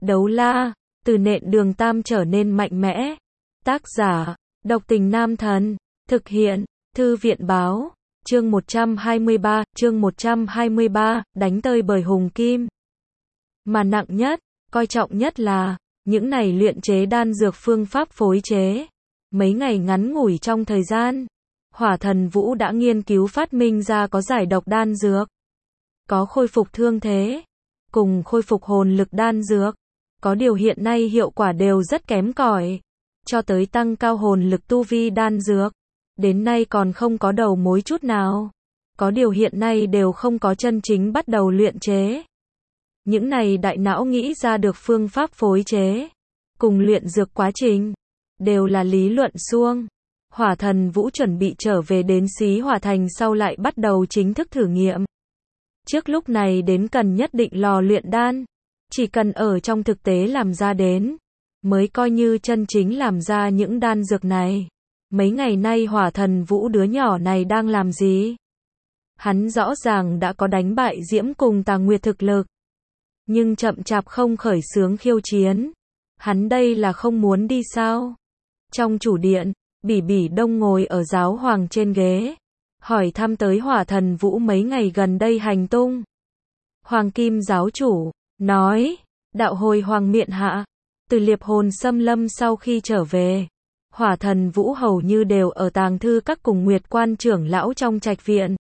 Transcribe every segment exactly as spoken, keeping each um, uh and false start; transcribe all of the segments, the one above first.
Đấu la, từ nện đường tam trở nên mạnh mẽ. Tác giả, độc tình nam thần. Thực hiện, thư viện báo. Chương một trăm hai mươi ba, chương một trăm hai mươi ba, đánh tơi bởi Hùng Kim. Mà nặng nhất, coi trọng nhất là, những này luyện chế đan dược phương pháp phối chế. Mấy ngày ngắn ngủi trong thời gian, Hỏa Thần Vũ đã nghiên cứu phát minh ra có giải độc đan dược, có khôi phục thương thế, cùng khôi phục hồn lực đan dược. Có điều hiện nay hiệu quả đều rất kém cỏi, cho tới tăng cao hồn lực tu vi đan dược, đến nay còn không có đầu mối chút nào. Có điều hiện nay đều không có chân chính bắt đầu luyện chế. Những này đại não nghĩ ra được phương pháp phối chế, cùng luyện dược quá trình, đều là lý luận suông. Hỏa Thần Vũ chuẩn bị trở về đến Xí Hỏa Thành sau lại bắt đầu chính thức thử nghiệm. Trước lúc này đến cần nhất định lò luyện đan, chỉ cần ở trong thực tế làm ra đến, mới coi như chân chính làm ra những đan dược này. Mấy ngày nay Hỏa Thần Vũ đứa nhỏ này đang làm gì? Hắn rõ ràng đã có đánh bại Diễm cùng Tà Nguyệt thực lực, nhưng chậm chạp không khởi xướng khiêu chiến. Hắn đây là không muốn đi sao? Trong chủ điện, Bỉ Bỉ Đông ngồi ở giáo hoàng trên ghế, hỏi thăm tới Hỏa Thần Vũ mấy ngày gần đây hành tung. Hoàng Kim giáo chủ nói, đạo hồi hoàng miện hạ, từ Liệp Hồn Xâm Lâm sau khi trở về, Hỏa Thần Vũ hầu như đều ở tàng thư các cùng Nguyệt Quan trưởng lão trong trạch viện.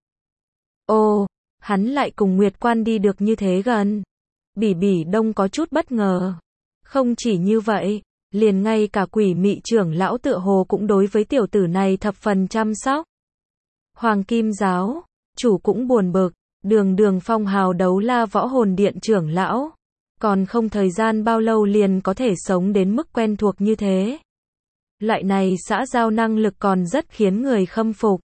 Ồ, hắn lại cùng Nguyệt Quan đi được như thế gần. Bỉ Bỉ Đông có chút bất ngờ. Không chỉ như vậy, liền ngay cả Quỷ Mị trưởng lão tựa hồ cũng đối với tiểu tử này thập phần chăm sóc. Hoàng Kim giáo chủ cũng buồn bực, đường đường phong hào đấu la võ hồn điện trưởng lão, còn không thời gian bao lâu liền có thể sống đến mức quen thuộc như thế. Loại này xã giao năng lực còn rất khiến người khâm phục.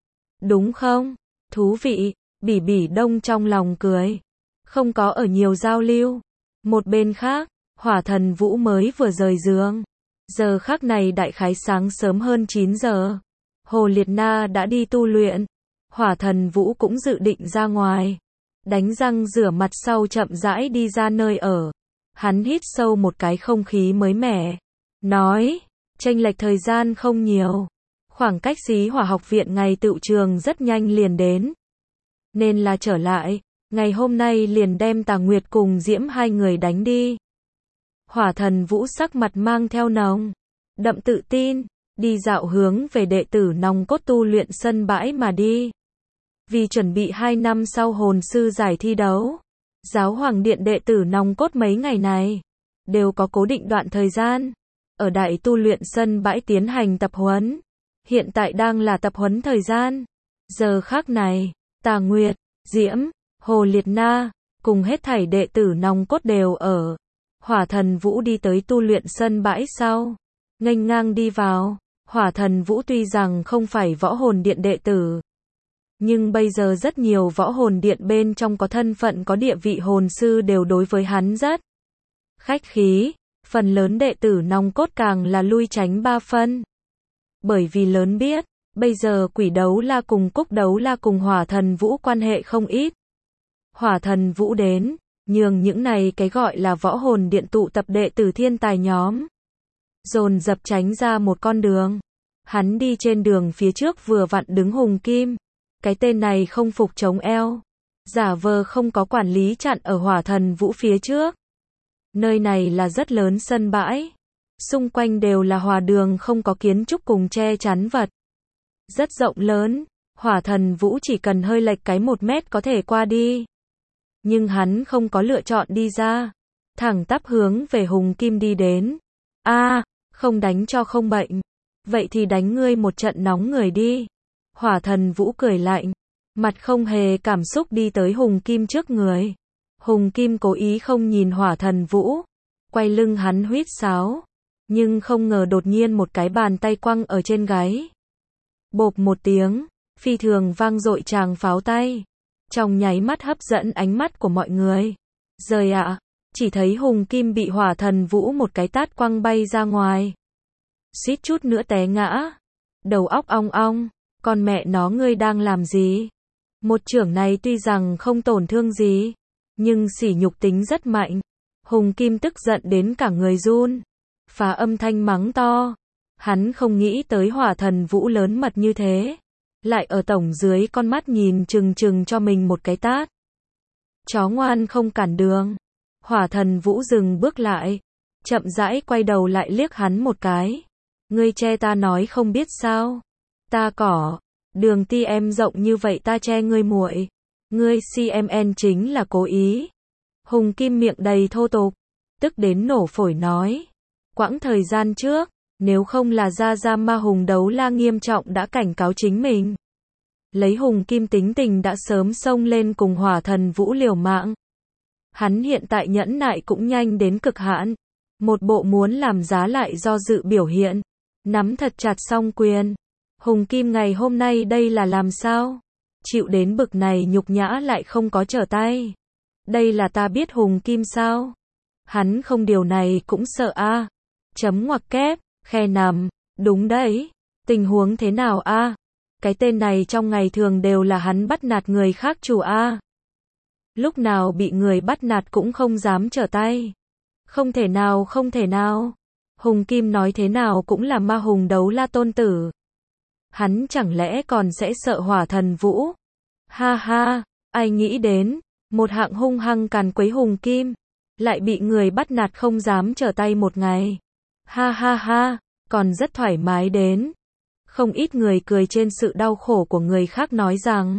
Đúng không? Thú vị, Bỉ Bỉ Đông trong lòng cười. Không có ở nhiều giao lưu. Một bên khác, Hỏa Thần Vũ mới vừa rời giường. Giờ khắc này đại khái sáng sớm hơn chín giờ. Hồ Liệt Na đã đi tu luyện. Hỏa Thần Vũ cũng dự định ra ngoài. Đánh răng rửa mặt sau chậm rãi đi ra nơi ở. Hắn hít sâu một cái không khí mới mẻ. Nói, chênh lệch thời gian không nhiều. Khoảng cách Xí Hỏa học viện ngày tựu trường rất nhanh liền đến. Nên là trở lại, ngày hôm nay liền đem Tà Nguyệt cùng Diễm hai người đánh đi. Hỏa Thần Vũ sắc mặt mang theo nồng đậm tự tin, đi dạo hướng về đệ tử nòng cốt tu luyện sân bãi mà đi. Vì chuẩn bị hai năm sau hồn sư giải thi đấu, giáo hoàng điện đệ tử nòng cốt mấy ngày này đều có cố định đoạn thời gian ở đại tu luyện sân bãi tiến hành tập huấn. Hiện tại đang là tập huấn thời gian. Giờ khắc này, Tà Nguyệt, Diễm, Hồ Liệt Na cùng hết thảy đệ tử nòng cốt đều ở. Hỏa Thần Vũ đi tới tu luyện sân bãi sau, nghênh ngang đi vào. Hỏa Thần Vũ tuy rằng không phải võ hồn điện đệ tử, nhưng bây giờ rất nhiều võ hồn điện bên trong có thân phận có địa vị hồn sư đều đối với hắn rất khách khí. Phần lớn đệ tử nòng cốt càng là lui tránh ba phân. Bởi vì lớn biết, bây giờ Quỷ Đấu La cùng Cúc Đấu La cùng Hỏa Thần Vũ quan hệ không ít. Hỏa Thần Vũ đến, nhường những này cái gọi là võ hồn điện tụ tập đệ tử thiên tài nhóm dồn dập tránh ra một con đường. Hắn đi trên đường phía trước vừa vặn đứng Hùng Kim. Cái tên này không phục chống eo, giả vờ không có quản lý chặn ở Hỏa Thần Vũ phía trước. Nơi này là rất lớn sân bãi, xung quanh đều là hòa đường không có kiến trúc cùng che chắn vật. Rất rộng lớn, Hỏa Thần Vũ chỉ cần hơi lệch cái một mét có thể qua đi. Nhưng hắn không có lựa chọn đi ra, thẳng tắp hướng về Hùng Kim đi đến. A, à, không đánh cho không bệnh. Vậy thì đánh ngươi một trận nóng người đi. Hỏa Thần Vũ cười lạnh, mặt không hề cảm xúc đi tới Hùng Kim trước người. Hùng Kim cố ý không nhìn Hỏa Thần Vũ, quay lưng hắn huýt sáo, nhưng không ngờ đột nhiên một cái bàn tay quăng ở trên gáy. Bộp một tiếng, phi thường vang dội tràng pháo tay, trong nháy mắt hấp dẫn ánh mắt của mọi người. Rời ạ, à, chỉ thấy Hùng Kim bị Hỏa Thần Vũ một cái tát quăng bay ra ngoài. Suýt chút nữa té ngã, đầu óc ong ong, con mẹ nó ngươi đang làm gì? Một chưởng này tuy rằng không tổn thương gì, nhưng sỉ nhục tính rất mạnh. Hùng Kim tức giận đến cả người run, phá âm thanh mắng to. Hắn không nghĩ tới Hỏa Thần Vũ lớn mật như thế, lại ở tổng dưới con mắt nhìn chừng chừng cho mình một cái tát. Chó ngoan không cản đường. Hỏa Thần Vũ dừng bước lại, chậm rãi quay đầu lại liếc hắn một cái. Ngươi che ta nói không biết sao? Ta cỏ, đường ti em rộng như vậy ta che ngươi muội. Ngươi xê em en chính là cố ý. Hùng Kim miệng đầy thô tục, tức đến nổ phổi nói. Quãng thời gian trước, nếu không là Gia Gia Ma Hùng Đấu La nghiêm trọng đã cảnh cáo chính mình. Lấy Hùng Kim tính tình đã sớm xông lên cùng Hỏa Thần Vũ liều mạng. Hắn hiện tại nhẫn nại cũng nhanh đến cực hạn. Một bộ muốn làm giá lại do dự biểu hiện. Nắm thật chặt song quyền. Hùng Kim ngày hôm nay đây là làm sao? Chịu đến bực này nhục nhã lại không có trở tay. Đây là ta biết Hùng Kim sao? Hắn không điều này cũng sợ a. À. Chấm ngoặc kép, khe nằm, đúng đấy. Tình huống thế nào a? À? Cái tên này trong ngày thường đều là hắn bắt nạt người khác chủ a. À. Lúc nào bị người bắt nạt cũng không dám trở tay. Không thể nào, không thể nào. Hùng Kim nói thế nào cũng là Ma Hùng Đấu La tôn tử. Hắn chẳng lẽ còn sẽ sợ Hỏa Thần Vũ? Ha ha, ai nghĩ đến, một hạng hung hăng càn quấy Hùng Kim, lại bị người bắt nạt không dám trở tay một ngày. Ha ha ha, còn rất thoải mái đến. Không ít người cười trên sự đau khổ của người khác nói rằng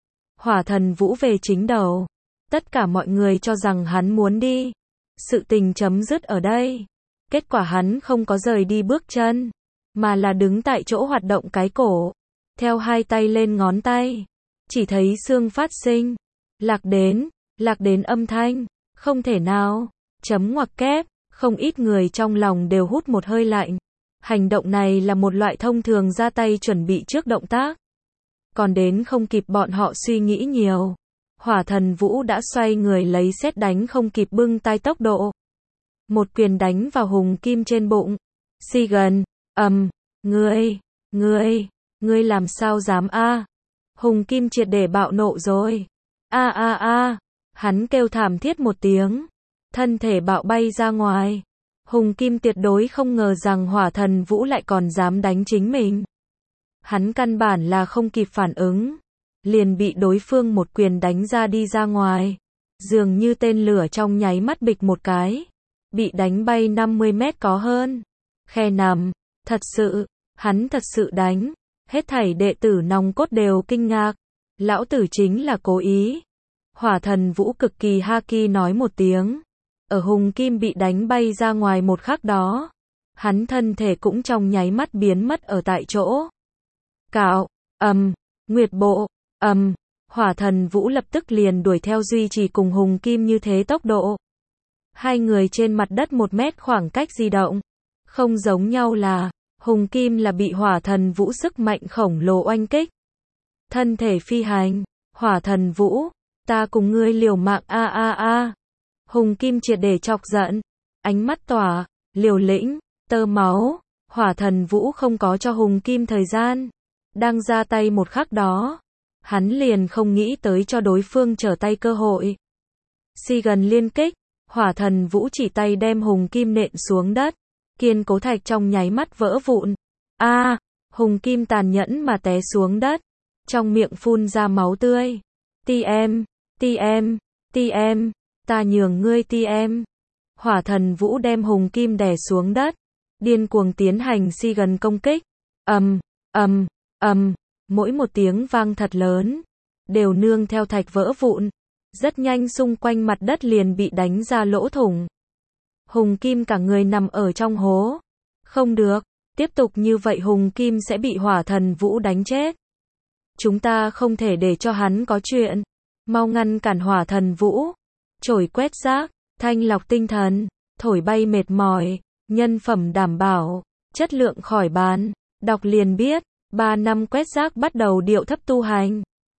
Hỏa Thần Vũ về chính đầu. Tất cả mọi người cho rằng hắn muốn đi. Sự tình chấm dứt ở đây. Kết quả hắn không có rời đi bước chân, mà là đứng tại chỗ hoạt động cái cổ, theo hai tay lên ngón tay. Chỉ thấy xương phát sinh, lạc đến, lạc đến âm thanh, không thể nào, chấm ngoặc kép, không ít người trong lòng đều hút một hơi lạnh. Hành động này là một loại thông thường ra tay chuẩn bị trước động tác. Còn đến không kịp bọn họ suy nghĩ nhiều. Hỏa Thần Vũ đã xoay người lấy sét đánh không kịp bưng tay tốc độ. Một quyền đánh vào Hùng Kim trên bụng. Si gần, ầm, um, ngươi, ngươi, ngươi làm sao dám a? À? Hùng Kim triệt để bạo nộ rồi. A a a, hắn kêu thảm thiết một tiếng, thân thể bạo bay ra ngoài. Hùng Kim tuyệt đối không ngờ rằng Hỏa Thần Vũ lại còn dám đánh chính mình. Hắn căn bản là không kịp phản ứng, liền bị đối phương một quyền đánh ra đi ra ngoài. Dường như tên lửa trong nháy mắt bịch một cái, bị đánh bay năm mươi mét có hơn. Khe nằm, thật sự, hắn thật sự đánh. Hết thảy đệ tử nòng cốt đều kinh ngạc. Lão tử chính là cố ý. Hỏa Thần Vũ cực kỳ haki nói một tiếng. Ở Hùng Kim bị đánh bay ra ngoài một khắc đó, hắn thân thể cũng trong nháy mắt biến mất ở tại chỗ. Cạo, ầm, um, Nguyệt Bộ, ầm, um, Hỏa Thần Vũ lập tức liền đuổi theo duy trì cùng Hùng Kim như thế tốc độ. Hai người trên mặt đất một mét khoảng cách di động. Không giống nhau là, Hùng Kim là bị Hỏa Thần Vũ sức mạnh khổng lồ oanh kích. Thân thể phi hành, Hỏa Thần Vũ, ta cùng ngươi liều mạng a a a. Hùng Kim triệt để chọc giận, ánh mắt tỏa, liều lĩnh, tơ máu. Hỏa Thần Vũ không có cho Hùng Kim thời gian, đang ra tay một khắc đó, hắn liền không nghĩ tới cho đối phương trở tay cơ hội. Si gần liên kích, Hỏa Thần Vũ chỉ tay đem Hùng Kim nện xuống đất, kiên cố thạch trong nháy mắt vỡ vụn. A, à, Hùng Kim tàn nhẫn mà té xuống đất, trong miệng phun ra máu tươi. Ti em, ti em, ti em, ta nhường ngươi ti em. Hỏa Thần Vũ đem Hùng Kim đè xuống đất, điên cuồng tiến hành si gần công kích. Ầm, ầm, ầm, mỗi một tiếng vang thật lớn, đều nương theo thạch vỡ vụn. Rất nhanh xung quanh mặt đất liền bị đánh ra lỗ thủng. Hùng Kim cả người nằm ở trong hố. Không được, tiếp tục như vậy Hùng Kim sẽ bị Hỏa Thần Vũ đánh chết. Chúng ta không thể để cho hắn có chuyện. Mau ngăn cản Hỏa Thần Vũ. Chổi quét rác, thanh lọc tinh thần, thổi bay mệt mỏi, nhân phẩm đảm bảo, chất lượng khỏi bàn. Đọc liền biết, ba năm quét rác bắt đầu điệu thấp tu hành.